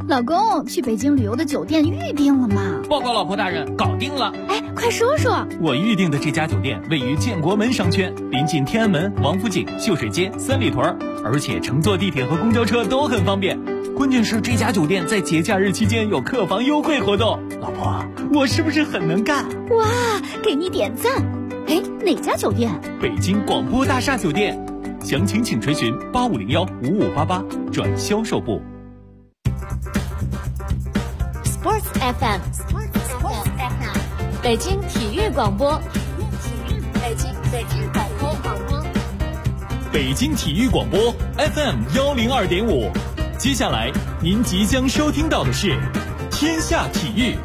老公，去北京旅游的酒店预定了吗？ 报告老婆大人，搞定了。 哎，快说说。 我预定的这家酒店位于建国门商圈，临近天安门、王府井、秀水街、三里屯，而且乘坐地铁和公交车都很方便。关键是这家酒店在节假日期间有客房优惠活动。老婆，我是不是很能干？ 哇，给你点赞。哎，哪家酒店？ 北京广播大厦酒店。详情请垂询8501-5588转销售部。 Sports FM， 北京体育广播，北京广播， 北京体育广播 FM102.5。接下来您即将收听到的是天下体育。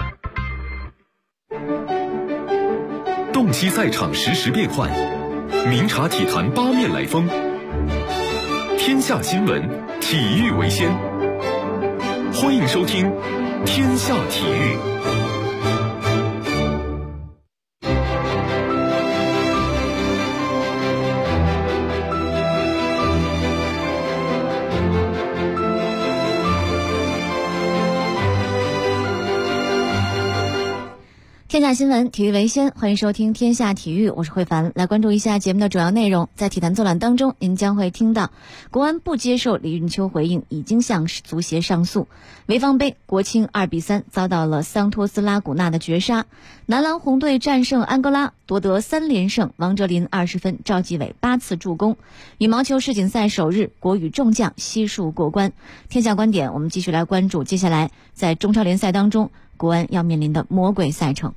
洞悉赛场实时变幻，明察体坛八面来风。天下新闻，体育为先。欢迎收听天下体育。 天下新闻，体育为先，欢迎收听天下体育，我是慧凡。来关注一下节目的主要内容。在体坛纵览当中，您将会听到国安不接受李运秋回应，已经向足协上诉。潍坊杯，国青2-3遭到了桑托斯拉古纳的绝杀。男篮红队战胜安哥拉，夺得3连胜，王哲林20分，赵继伟8次助攻。羽毛球世锦赛首日，国羽众将悉数过关。天下观点，我们继续来关注接下来在中超联赛当中国安要面临的魔鬼赛程。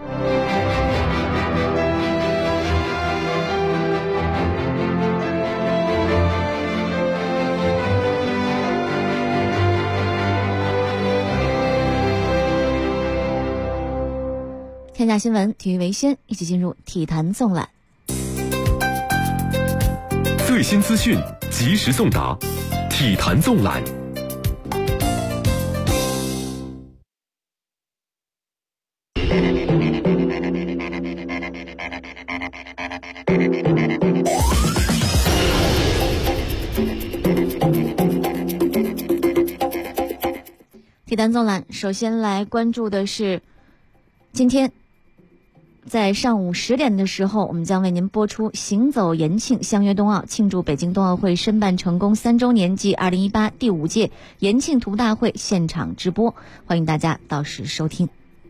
天下新闻，体育为先，一起进入体坛纵览。 最新资讯，及时送达，体坛纵览。 体坛纵览，首先来关注的是今天在上午10点的时候，我们将为您播出行走延庆相约冬奥，庆祝北京冬奥会申办成功3周年暨2018第5届延庆图大会现场直播，欢迎大家到时收听。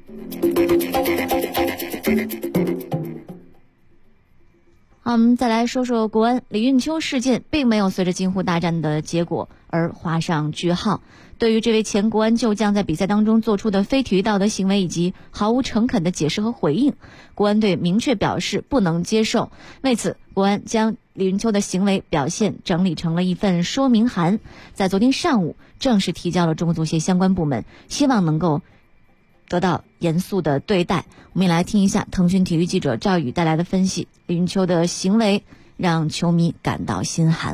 好，我们再来说说国安李运秋事件，并没有随着京沪大战的结果而画上句号。对于这位前国安旧将在比赛当中做出的非体育道德行为以及毫无诚恳的解释和回应，国安队明确表示不能接受。为此，国安将李运秋的行为表现整理成了一份说明函，在昨天上午正式提交了中国足协相关部门，希望能够得到严肃的对待。我们也来听一下腾讯体育记者赵宇带来的分析。李运秋的行为让球迷感到心寒。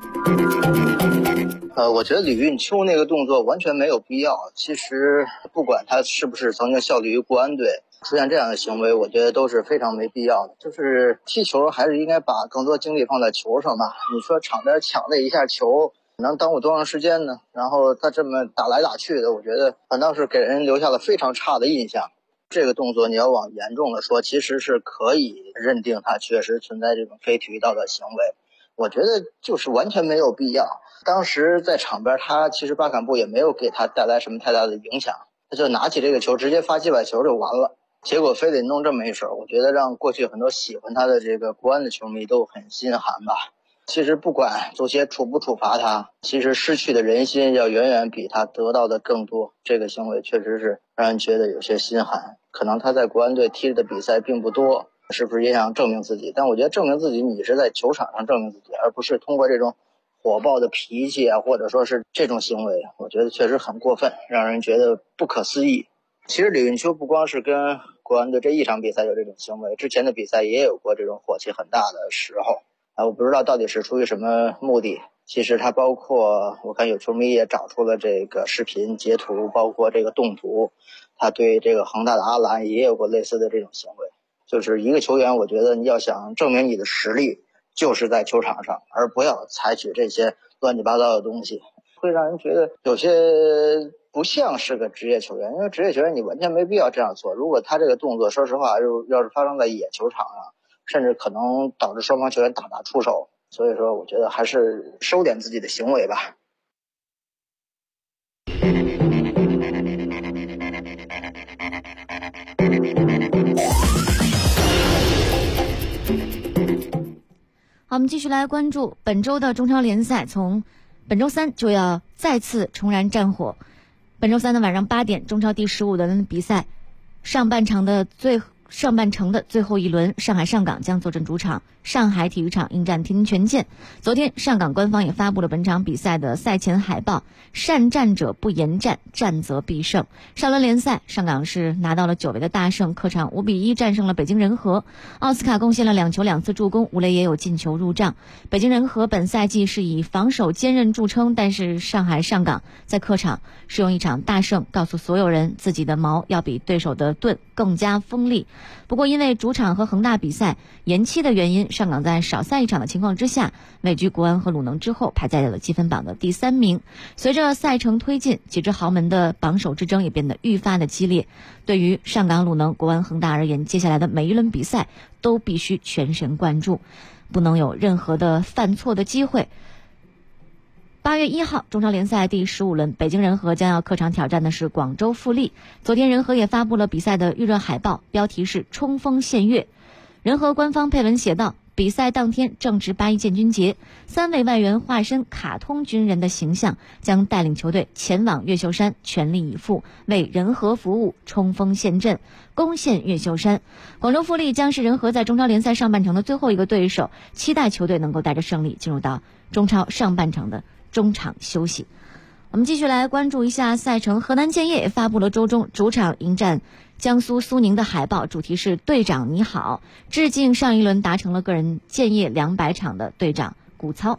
我觉得李运秋那个动作完全没有必要。其实不管他是不是曾经效力于国安队，出现这样的行为，我觉得都是非常没必要的。就是踢球还是应该把更多精力放在球上吧。你说场边抢了一下球，能耽误多长时间呢？然后他这么打来打去的，我觉得反倒是给人留下了非常差的印象。这个动作你要往严重的说，其实是可以认定他确实存在这种非体育道德行为。我觉得就是完全没有必要。当时在场边，他其实巴坎布也没有给他带来什么太大的影响，他就拿起这个球直接发击摆球就完了。结果非得弄这么一手，我觉得让过去很多喜欢他的这个国安的球迷都很心寒吧。其实不管足协处不处罚他，其实失去的人心要远远比他得到的更多。这个行为确实是让人觉得有些心寒。可能他在国安队踢的比赛并不多，是不是也想证明自己？但我觉得证明自己，你是在球场上证明自己，而不是通过这种火爆的脾气啊，或者说是这种行为，我觉得确实很过分，让人觉得不可思议。其实李运秋不光是跟国安队这一场比赛有这种行为，之前的比赛也有过这种火气很大的时候我不知道到底是出于什么目的。其实他包括我看有球迷也找出了这个视频截图，包括这个动图，他对这个恒大的阿兰也有过类似的这种行为。就是一个球员，我觉得你要想证明你的实力，就是在球场上，而不要采取这些乱七八糟的东西。 会让人觉得有些不像是个职业球员，因为职业球员你完全没必要这样做。如果他这个动作说实话要是发生在野球场上，甚至可能导致双方球员大打出手，所以说我觉得还是收敛自己的行为吧。 好，我们继续来关注本周的中超联赛，从本周三就要再次重燃战火。本周三的晚上8点，中超第15轮比赛上半程的最后一轮，上海上港将坐镇主场上海体育场迎战天津权健。昨天上港官方也发布了本场比赛的赛前海报，善战者不言战，战则必胜。上轮联赛上港是拿到了久违的大胜，客场5-1战胜了北京人和。奥斯卡贡献了2球2次助攻，吴磊也有进球入账。北京人和本赛季是以防守坚韧著称，但是上海上港在客场是用一场大胜告诉所有人，自己的矛要比对手的盾更加锋利。不过因为主场和恒大比赛延期的原因，上港在少赛一场的情况之下，位居国安和鲁能之后，排在了积分榜的第3名。随着赛程推进，几支豪门的榜首之争也变得愈发的激烈。对于上港、鲁能、国安、恒大而言，接下来的每一轮比赛都必须全神贯注，不能有任何的犯错的机会。8月1号，中超联赛第15轮，北京人和将要客场挑战的是广州富力。昨天人和也发布了比赛的预热海报，标题是冲锋陷月。人和官方配文写道，比赛当天正值8·1建军节，3位外援化身卡通军人的形象，将带领球队前往越秀山，全力以赴为人和服务，冲锋陷阵，攻陷越秀山。广州富力将是人和在中超联赛上半程的最后一个对手，期待球队能够带着胜利进入到中超上半程的中场休息。我们继续来关注一下赛程，河南建业也发布了周中主场迎战江苏苏宁的海报，主题是队长你好，致敬上一轮达成了个人建业200场的队长谷操。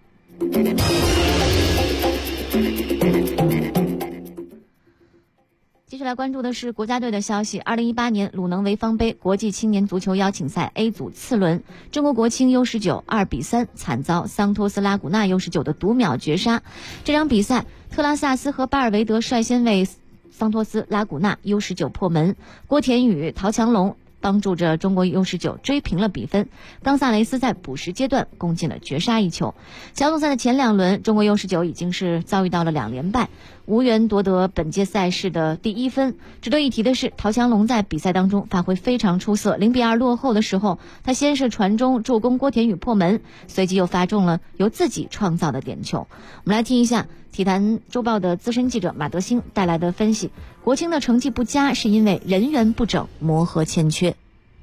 接下来关注的是国家队的消息。2018年鲁能潍坊杯国际青年足球邀请赛 A 组次轮，中国国青 U19 2-3惨遭桑托斯拉古纳 U19 的独秒绝杀。这场比赛，特拉萨斯和巴尔维德率先为桑托斯拉古纳 U19 破门，郭田雨、陶强龙帮助着中国 U19 追平了比分。冈萨雷斯在补时阶段攻进了绝杀一球。小组赛的前2轮，中国 U19 已经是遭遇到了2连败，无缘夺得本届赛事的第1分。值得一提的是，陶强龙在比赛当中发挥非常出色，0-2落后的时候，他先是传中助攻郭田雨破门，随即又发中了由自己创造的点球。我们来听一下体坛周报的资深记者马德兴带来的分析。国青的成绩不佳是因为人员不整，磨合欠缺。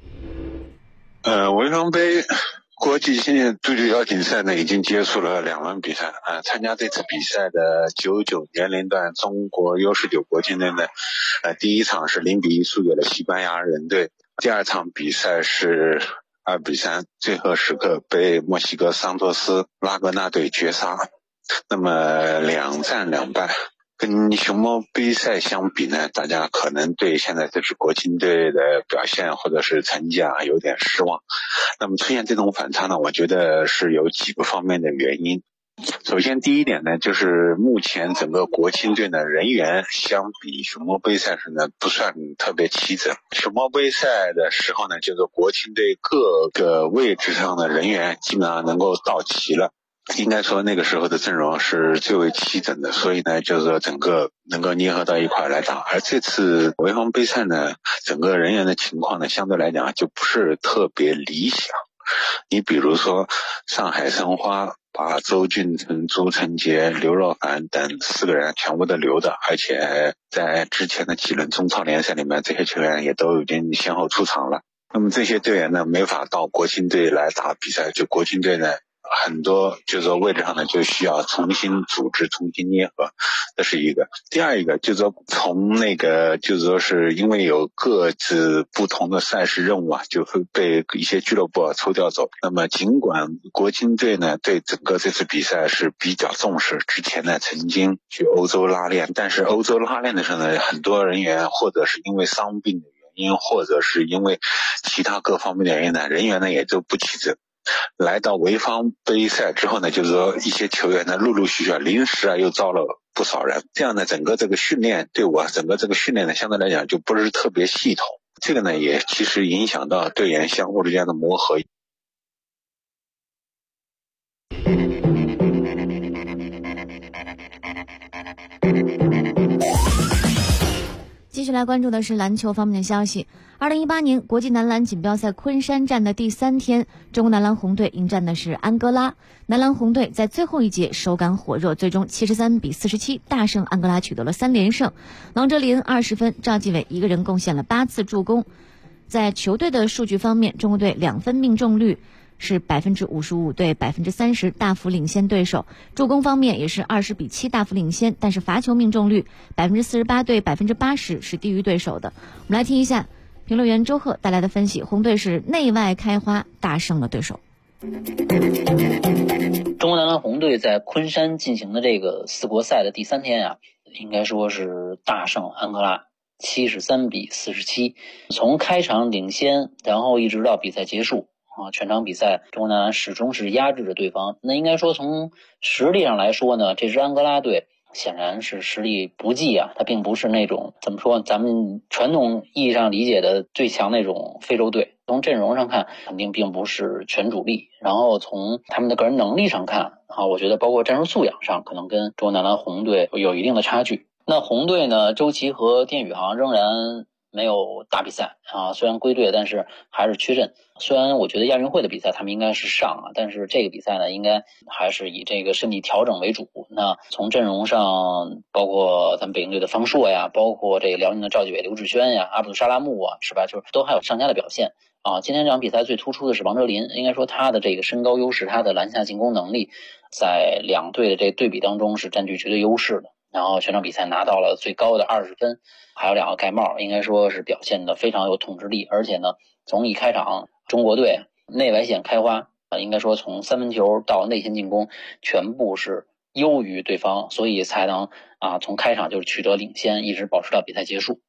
潍坊杯国际青年足球邀请赛呢，已经结束了2轮比赛。参加这次比赛的99年龄段中国 U19 国青队呢，第一场是0-1输给了西班牙人队，第2场比赛是2-3，最后时刻被墨西哥桑托斯拉格纳队绝杀。那么2战2败。跟熊猫杯赛相比呢，大家可能对现在这支国青队的表现或者是成绩有点失望。那么出现这种反差呢，我觉得是有几个方面的原因。首先第一点呢，就是目前整个国青队的人员相比熊猫杯赛时呢，不算特别齐整。熊猫杯赛的时候呢，就是国青队各个位置上的人员基本上能够到齐了。应该说那个时候的阵容是最为齐整的，所以呢，就是说整个能够捏合到一块来打。而这次潍坊杯赛呢，整个人员的情况呢，相对来讲就不是特别理想。你比如说上海申花把周俊成、朱晨杰、刘若凡等4个人全部都留的，而且在之前的几轮中超联赛里面，这些球员也都已经先后出场了。那么这些队员呢，没法到国青队来打比赛，就国青队呢很多就是说位置上呢就需要重新组织、重新捏合，这是一个。第二一个就是说从那个就是说是因为有各自不同的赛事任务就会被一些俱乐部抽调走。那么尽管国青队呢对整个这次比赛是比较重视，之前呢曾经去欧洲拉练，但是欧洲拉练的时候呢，很多人员或者是因为伤病的原因，或者是因为其他各方面的原因呢，人员呢也都不齐整。 来到潍坊杯赛之后呢，就是说一些球员呢陆陆续续临时又招了不少人，这样呢整个这个训练队伍整个这个训练呢相对来讲就不是特别系统，这个呢也其实影响到队员相互之间的磨合。 继续来关注的是篮球方面的消息。2018年国际男篮锦标赛昆山站的第3天，中国男篮红队迎战的是安哥拉。男篮红队在最后一节手感火热，最终73比47大胜安哥拉，取得了3连胜。王哲林20分，赵继伟一个人贡献了8次助攻。在球队的数据方面，中国队2分命中率是55%对30%，大幅领先对手。助攻方面也是20比7大幅领先，但是罚球命中率48%对80%是低于对手的。我们来听一下评论员周贺带来的分析，红队是内外开花，大胜了对手。 中国男篮红队在昆山进行的这个4国赛的第3天啊，应该说是大胜安哥拉73比47，从开场领先，然后一直到比赛结束全场比赛中国男篮始终是压制着对方。那应该说从实力上来说呢，这支安哥拉队显然是实力不济啊，它并不是那种怎么说咱们传统意义上理解的最强那种非洲队。从阵容上看肯定并不是全主力，然后从他们的个人能力上看我觉得包括战术素养上可能跟中国男篮红队有一定的差距。那红队呢，周琦和丁宇航仍然没有打比赛虽然归队但是还是缺阵。虽然我觉得亚运会的比赛他们应该是上但是这个比赛呢应该还是以这个身体调整为主。那从阵容上包括咱们北京队的方硕呀，包括这个辽宁的赵继伟、刘志轩呀、阿卜杜沙拉木是吧，就都还有上佳的表现今天这场比赛最突出的是王哲林，应该说他的这个身高优势，他的篮下进攻能力在两队的这对比当中是占据绝对优势的。然后全场比赛拿到了最高的20分，还有2个盖帽，应该说是表现的非常有统治力。而且呢，从一开场中国队内外线开花应该说从3分球到内线进攻全部是优于对方，所以才能从开场就是取得领先，一直保持到比赛结束。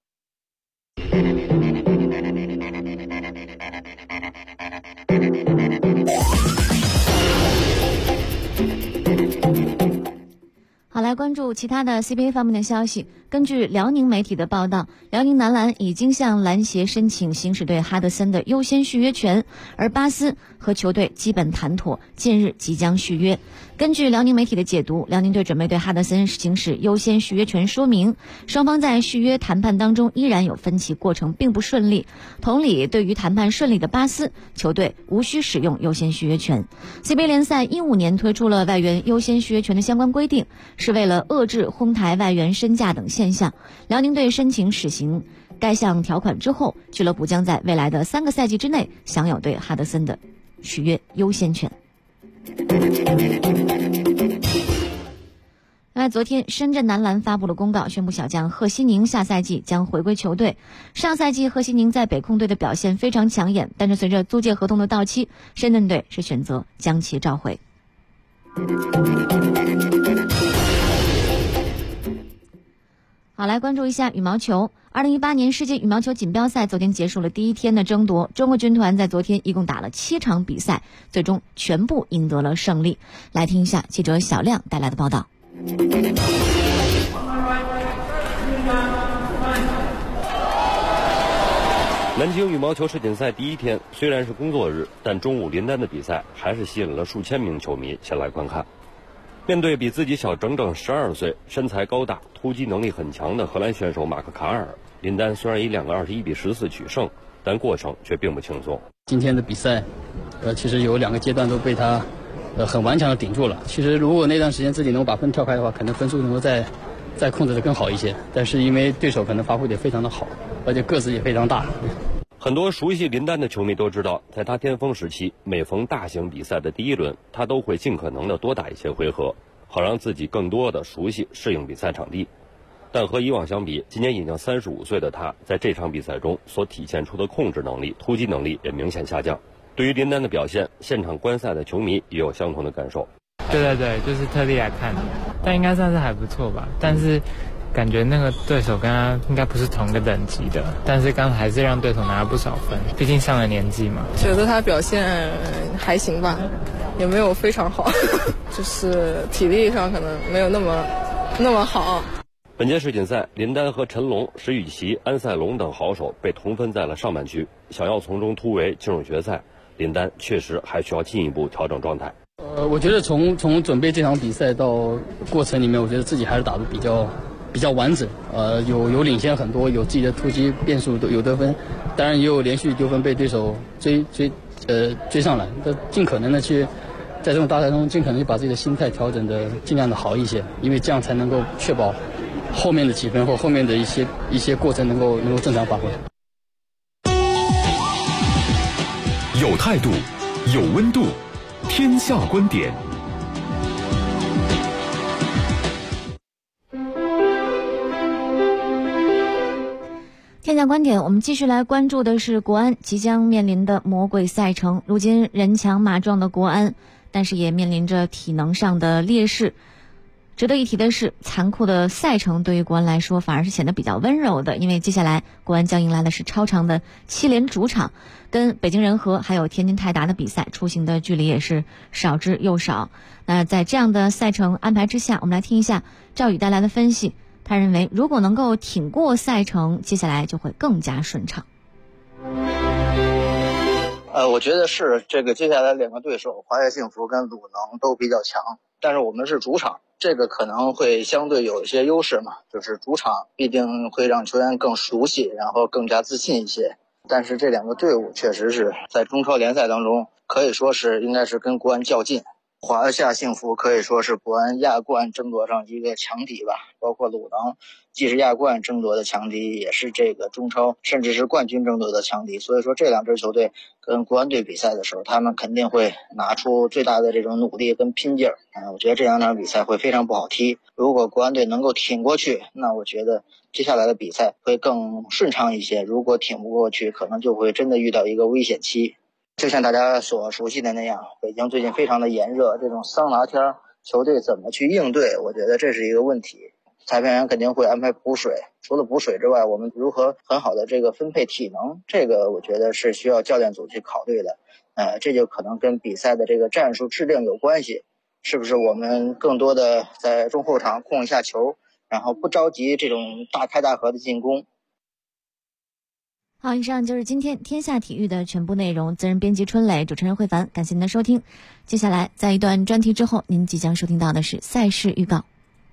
好，来关注其他的 CBA 方面的消息。根据辽宁媒体的报道，辽宁男篮已经向篮协申请行使对哈德森的优先续约权，而巴斯和球队基本谈妥，近日即将续约。根据辽宁媒体的解读，辽宁队准备对哈德森行使优先续约权，说明双方在续约谈判当中依然有分歧，过程并不顺利。同理，对于谈判顺利的巴斯，球队无需使用优先续约权。CBA 联赛15年推出了外援优先续约权的相关规定，是为了遏制哄抬外援身价等现象。辽宁队申请实行该项条款之后，俱乐部将在未来的3个赛季之内享有对哈德森的续约优先权。另外，昨天深圳男篮发布了公告，宣布小将贺西宁下赛季将回归球队。上赛季贺西宁在北控队的表现非常抢眼，但是随着租借合同的到期，深圳队是选择将其召回。好，来关注一下羽毛球。2018年世界羽毛球锦标赛昨天结束了第1天的争夺，中国军团在昨天一共打了7场比赛，最终全部赢得了胜利。来听一下记者小亮带来的报道。 南京羽毛球世锦赛第1天虽然是工作日，但中午林丹的比赛还是吸引了数千名球迷前来观看。面对比自己小整整12岁、身材高大、突击能力很强的荷兰选手马克卡尔，林丹虽然以2个21比14取胜，但过程却并不轻松。 今天的比赛，其实有2个阶段都被他很顽强的顶住了。其实如果那段时间自己能把分跳开的话，可能分数能够再控制的更好一些。但是因为对手可能发挥得非常的好，而且个子也非常大。 很多熟悉林丹的球迷都知道，在他巅峰时期，每逢大型比赛的第1轮，他都会尽可能的多打一些回合，好让自己更多的熟悉适应比赛场地。但和以往相比，今年已经35岁的他，在这场比赛中所体现出的控制能力、突击能力也明显下降。对于林丹的表现，现场观赛的球迷也有相同的感受。 对，就是特地来看的，但应该算是还不错吧。但是感觉那个对手跟他应该不是同个等级的，但是刚还是让对手拿了不少分，毕竟上了年纪嘛。 觉得他表现还行吧，也没有非常好，就是体力上可能没有那么好。 本届世锦赛，林丹和陈龙、石宇奇、安赛龙等好手被同分在了上半区，想要从中突围进入决赛，林丹确实还需要进一步调整状态。 我觉得从准备这场比赛到过程里面，我觉得自己还是打得比较完整，有领先很多，有自己的突击变数，有得分，当然也有连续丢分被对手追上来，尽可能的去在这种大赛中尽可能去把自己的心态调整的尽量的好一些，因为这样才能够确保后面的几分或后面的一些过程能够正常发挥。 有态度，有温度，天下观点。 天下观点，我们继续来关注的是国安即将面临的魔鬼赛程。如今人强马壮的国安，但是也面临着体能上的劣势。值得一提的是，残酷的赛程对于国安来说反而是显得比较温柔的，因为接下来国安将迎来的是超长的7连主场，跟北京人和还有天津泰达的比赛出行的距离也是少之又少。那在这样的赛程安排之下，我们来听一下赵宇带来的分析。他认为，如果能够挺过赛程，接下来就会更加顺畅。 我觉得是这个接下来两个对手华夏幸福跟鲁能都比较强，但是我们是主场，这个可能会相对有一些优势嘛，就是主场必定会让球员更熟悉，然后更加自信一些。但是这两个队伍确实是在中超联赛当中可以说是应该是跟国安较劲。华夏幸福可以说是国安亚冠争夺上一个强敌吧，包括鲁能既是亚冠争夺的强敌，也是这个中超甚至是冠军争夺的强敌。所以说这两支球队跟国安队比赛的时候，他们肯定会拿出最大的这种努力跟拼劲儿。我觉得这两场比赛会非常不好踢，如果国安队能够挺过去，那我觉得接下来的比赛会更顺畅一些，如果挺不过去，可能就会真的遇到一个危险期。就像大家所熟悉的那样，北京最近非常的炎热，这种桑拿天球队怎么去应对，我觉得这是一个问题。裁判员肯定会安排补水，除了补水之外，我们如何很好的这个分配体能，这个我觉得是需要教练组去考虑的。这就可能跟比赛的这个战术制定有关系，是不是我们更多的在中后场控一下球，然后不着急这种大开大合的进攻。 好，以上就是今天天下体育的全部内容。责任编辑春磊，主持人慧凡，感谢您的收听。接下来在一段专题之后，您即将收听到的是赛事预告。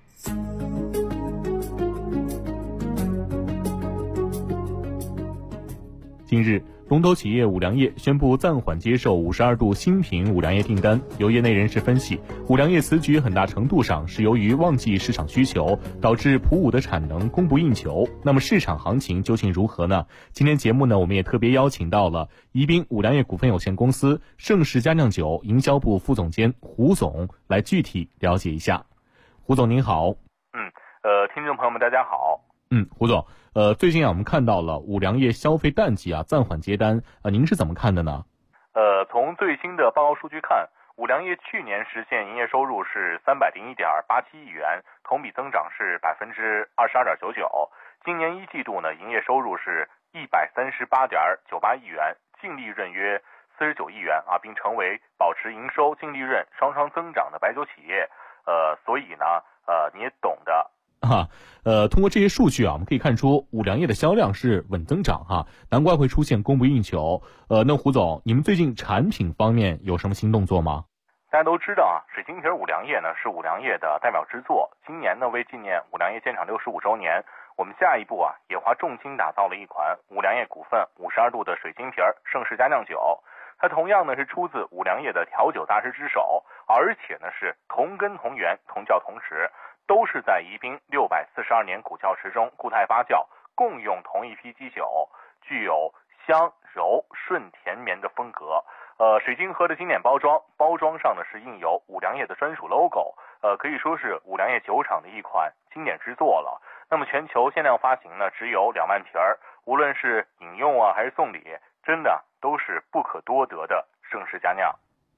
近日，龙头企业五粮液宣布暂缓接受52度新品五粮液订单。有业内人士分析，五粮液此举很大程度上是由于旺季市场需求，导致普五的产能供不应求。那么市场行情究竟如何呢？今天节目呢，我们也特别邀请到了宜宾五粮液股份有限公司盛世佳酿酒营销部副总监胡总来具体了解一下。胡总您好。 听众朋友们大家好。 胡总，最近我们看到了五粮液消费淡季暂缓接单，您是怎么看的呢？ 从最新的报告数据看，五粮液去年实现营业收入是301.87亿元，同比增长是22.99%。今年一季度呢，营业收入是138.98亿元，净利润约49亿元并成为保持营收、净利润双双增长的白酒企业。所以呢，你也懂的。 通过这些数据我们可以看出五粮液的销量是稳增长难怪会出现供不应求。那胡总，你们最近产品方面有什么新动作吗？ 大家都知道水晶瓶五粮液呢是五粮液的代表之作。今年呢，为纪念五粮液建厂65周年，我们下一步也花重金打造了一款五粮液股份52度的水晶瓶盛世佳酿酒。它同样呢是出自五粮液的调酒大师之手，而且呢是同根同源、同窖同池，都是在宜宾642年古窖池中固态发酵，共用同一批基酒，具有香柔顺甜绵的风格。水晶盒的经典包装上呢是印有五粮液的专属 logo， 可以说是五粮液酒厂的一款经典之作了。那么全球限量发行呢只有2万瓶，无论是饮用还是送礼，真的都是不可多得的盛世佳酿。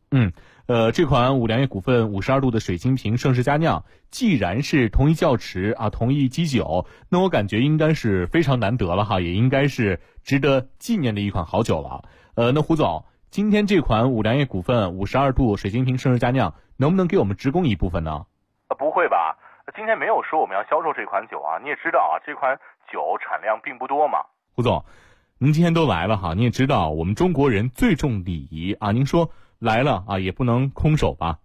这款五粮液股份52度的水晶瓶盛世佳酿，既然是同一窖池啊，同一基酒，那我感觉应该是非常难得了哈，也应该是值得纪念的一款好酒了。那胡总，今天这款五粮液股份52度水晶瓶盛世佳酿，能不能给我们直供一部分呢？ 不会吧？今天没有说我们要销售这款酒啊，你也知道啊，这款酒产量并不多嘛。 胡总，您今天都来了哈，你也知道我们中国人最重礼仪啊，您说来了啊，也不能空手吧？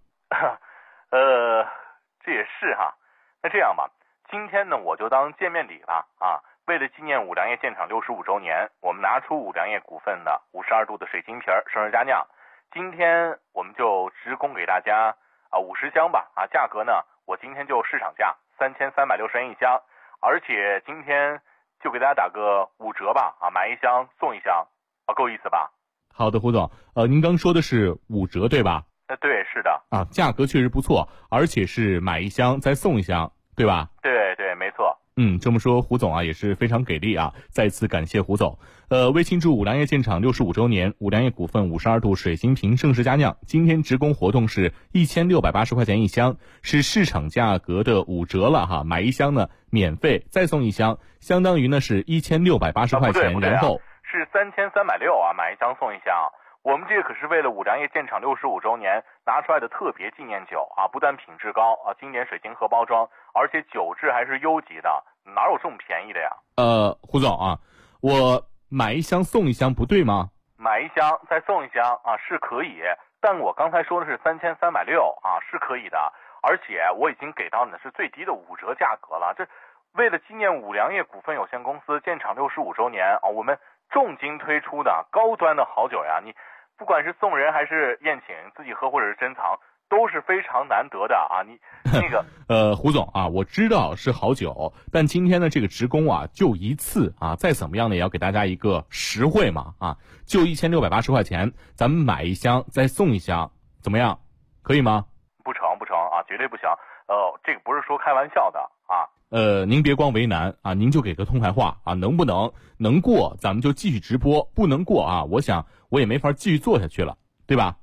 这也是哈。那这样吧，今天呢我就当见面礼了啊。为了纪念五粮液建厂65周年，我们拿出五粮液股份的52度的水晶瓶盛世佳酿，今天我们就直供给大家50箱吧啊，价格呢我今天就市场价3360元一箱，而且今天就给大家打个5折吧啊，买一箱送一箱啊，够意思吧？ 好的，胡总，您刚说的是5折对吧？ 对，是的。 啊，价格确实不错，而且是买一箱再送一箱，对吧？ 对，没错。 这么说胡总啊也是非常给力啊，再次感谢胡总。为庆祝五粮液建厂65周年，五粮液股份52度水晶瓶盛世佳酿今天直供活动是1680块钱一箱，是市场价格的5折了哈，买一箱呢免费再送一箱，相当于呢是1680块钱，然后是3360啊，买一箱送一箱。我们这个可是为了五粮液建厂65周年拿出来的特别纪念酒啊，不但品质高啊，经典水晶盒包装，而且酒质还是优级的，哪有这么便宜的呀？ 胡总啊，我买一箱送一箱不对吗？ 买一箱再送一箱啊是可以，但我刚才说的是3360啊是可以的，而且我已经给到你的是最低的5折价格了。这为了纪念五粮液股份有限公司建厂65周年啊，我们重金推出的高端的好酒呀，你不管是送人还是宴请，自己喝或者是珍藏，都是非常难得的啊！你那个胡总啊，我知道是好酒，但今天的这个直供啊，就一次啊，再怎么样呢，也要给大家一个实惠嘛啊，就1680块钱，咱们买一箱再送一箱，怎么样？可以吗？ 不成啊，绝对不行！这个不是说开玩笑的啊。 您别光为难啊，您就给个痛快话啊，能不能过咱们就继续直播，不能过啊，我想我也没法继续做下去了，对吧？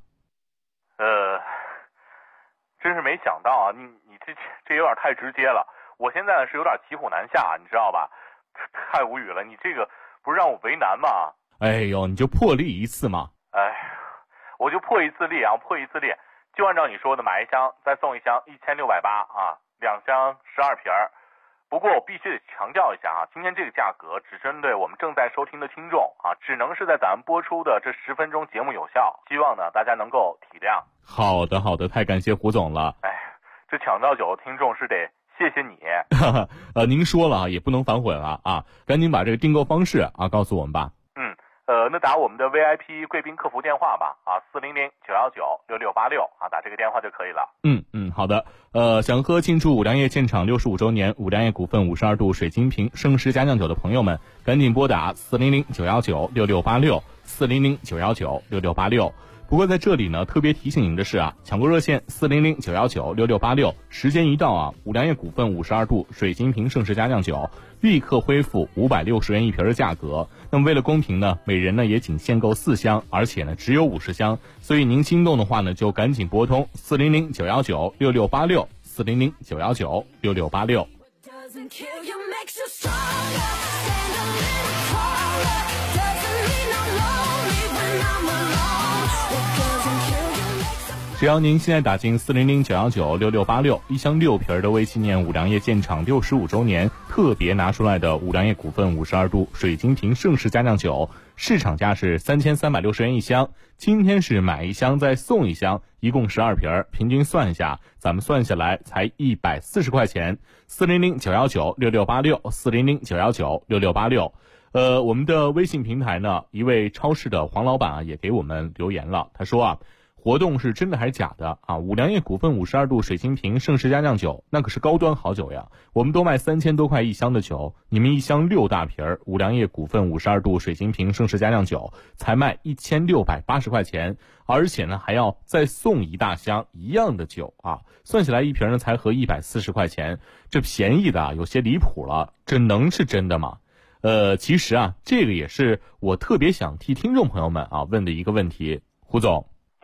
真是没想到啊，你这有点太直接了，我现在是有点骑虎难下，你知道吧？太无语了，你这个不是让我为难吗？ 哎呦，你就破例一次嘛。 我就破一次例啊，就按照你说的，买一箱再送一箱1680啊，2箱12瓶儿。不过我必须得强调一下啊，今天这个价格只针对我们正在收听的听众啊，只能是在咱们播出的这10分钟节目有效，希望呢大家能够体谅。 好的，太感谢胡总了。 这抢到酒的听众是得谢谢你。 您说了啊，也不能反悔了啊，赶紧把这个订购方式啊告诉我们吧。 那打我们的 VIP 贵宾客服电话吧啊，400-919-6686啊，打这个电话就可以了。 好的。想喝庆祝五粮液建厂65周年五粮液股份52度水晶瓶盛世佳酿酒的朋友们，赶紧拨打400-919-6686 400-919-6686。不过在这里呢，特别提醒您的是啊，抢购热线400-919-6686，时间一到啊，五粮液股份52度水晶瓶盛世佳酿酒立刻恢复560元一瓶的价格。那么为了公平呢，每人呢也仅限购4箱，而且呢只有50箱，所以您心动的话呢，就赶紧拨通400-919-6686 400-919-6686。只要您现在打进400-919-6686，一箱6瓶的为纪念五粮液建厂65周年特别拿出来的五粮液股份52度水晶瓶盛世佳酿酒，市场价是3360元一箱，今天是买一箱再送一箱，一共12瓶，平均算一下，咱们算下来才140块钱。400-919-6686 400-919-6686。我们的微信平台呢，一位超市的黄老板啊也给我们留言了，他说啊，活动是真的还是假的啊？五粮液股份52度水晶瓶盛世佳酿酒那可是高端好酒呀，我们都卖3000多块一箱的酒，你们一箱6大瓶儿，五粮液股份52度水晶瓶盛世佳酿酒才卖1680块钱，而且呢还要再送一大箱一样的酒啊，算起来一瓶呢才合140块钱，这便宜的啊有些离谱了，这能是真的吗？其实啊，这个也是我特别想替听众朋友们啊问的一个问题，胡总。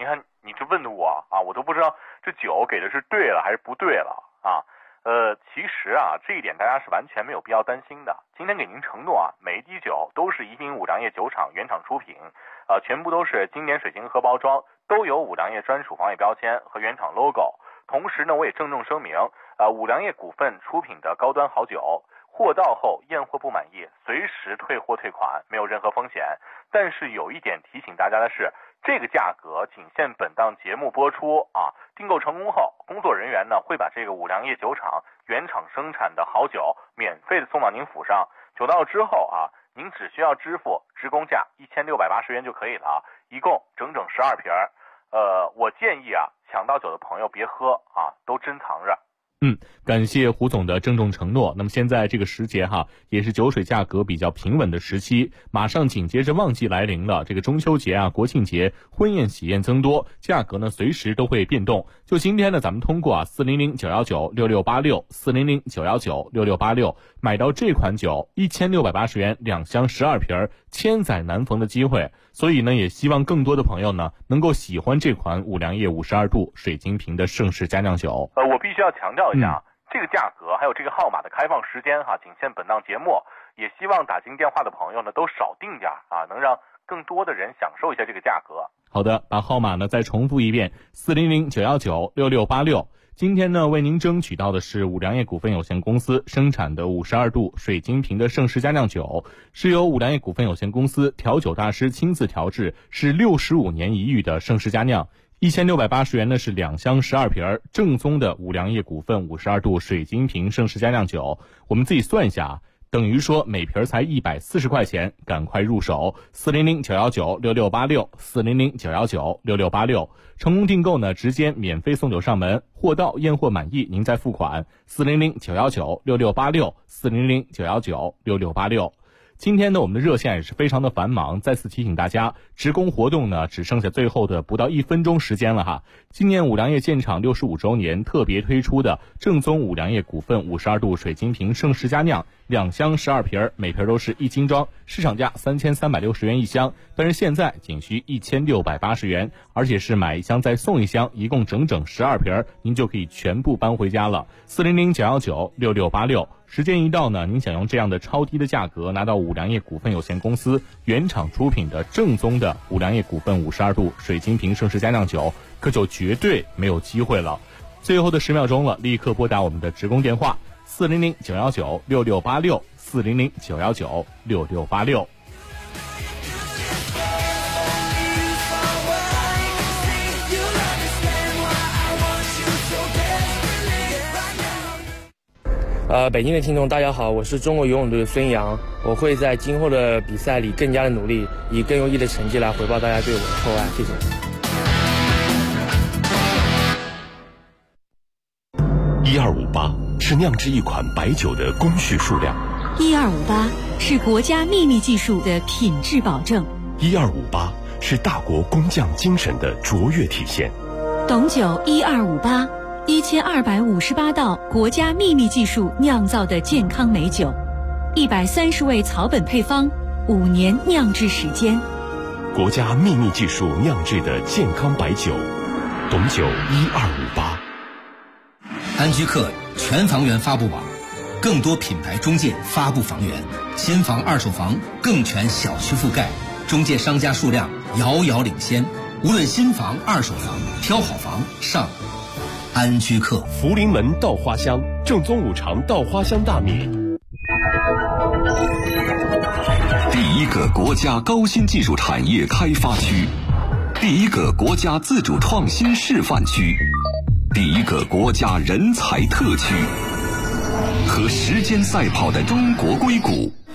你这问的我啊，我都不知道这酒给的是对了还是不对了啊。其实啊，这一点大家是完全没有必要担心的。今天给您承诺啊，每一滴酒都是宜宾五粮液酒厂原厂出品，全部都是经典水晶盒包装，都有五粮液专属防伪标签和原厂 logo。同时呢，我也郑重声明，五粮液股份出品的高端好酒，货到后验货不满意，随时退货退款，没有任何风险。但是有一点提醒大家的是，这个价格仅限本档节目播出啊！订购成功后，工作人员呢会把这个五粮液酒厂原厂生产的好酒免费的送到您府上。酒到之后啊，您只需要支付职工价1680元就可以了，一共整整12瓶。我建议啊，抢到酒的朋友别喝啊，都珍藏着。 感谢胡总的郑重承诺。那么现在这个时节也是酒水价格比较平稳的时期，马上紧接着旺季来临了。这个中秋节国庆节，婚宴喜宴增多，价格呢随时都会变动。就今天呢，咱们通过400-919-6686，400-919-6686买到这款酒1680元2箱12瓶，千载难逢的机会。所以呢，也希望更多的朋友呢能够喜欢这款五粮液52度水晶瓶的盛世佳酿酒。 我必须要强调一下，这个价格还有这个号码的开放时间仅限本档节目，也希望打进电话的朋友呢都少订点能让更多的人享受一下这个价格。 好的，把号码呢再重复一遍，400-919-6686。今天呢，为您争取到的是五粮液股份有限公司生产的52度水晶瓶的盛世佳酿酒，是由五粮液股份有限公司调酒大师亲自调制，是65年一遇的盛世佳酿。1680元呢是2箱12瓶，正宗的五粮液股份52度水晶瓶盛世佳酿酒。我们自己算一下等于说每瓶才140块钱，赶快入手，400-919-6686，400-919-6686。成功订购呢，直接免费送酒上门，货到验货满意您再付款，400-919-6686，400-919-6686。今天呢，我们的热线也是非常的繁忙，再次提醒大家，职工活动呢只剩下最后的不到1分钟时间了今年五粮液建厂65周年特别推出的正宗五粮液股份52度水晶瓶盛世佳酿2箱12瓶，每瓶都是1斤装，市场价3360元一箱，但是现在仅需1680元，而且是买1箱再送1箱，一共整整12瓶，您就可以全部搬回家了。400-919-6686。时间一到呢，您想用这样的超低的价格拿到五粮液股份有限公司原厂出品的正宗的五粮液股份52度水晶瓶盛世佳酿酒，可就绝对没有机会了。最后的10秒钟了，立刻拨打我们的职工电话400-919-6686，400-919-6686。 北京的听众大家好，我是中国游泳队的孙杨，我会在今后的比赛里更加的努力，以更优异的成绩来回报大家对我的厚爱，谢谢。 1258是酿制一款白酒的工序数量 ，1258是国家秘密技术的品质保证 ，1258是大国工匠精神的卓越体现。 董酒1258，1258道国家秘密技术酿造的健康美酒，130味草本配方，5年酿制时间。 国家秘密技术酿制的健康白酒，董酒1258。 安居客全房源发布网，更多品牌中介发布房源，新房二手房更全小区覆盖，中介商家数量遥遥领先。无论新房二手房，挑好房上安居客。 福临门稻花香，正宗五常稻花香大米。第一个国家高新技术产业开发区，第一个国家自主创新示范区，第一个国家人才特区，和时间赛跑的中国硅谷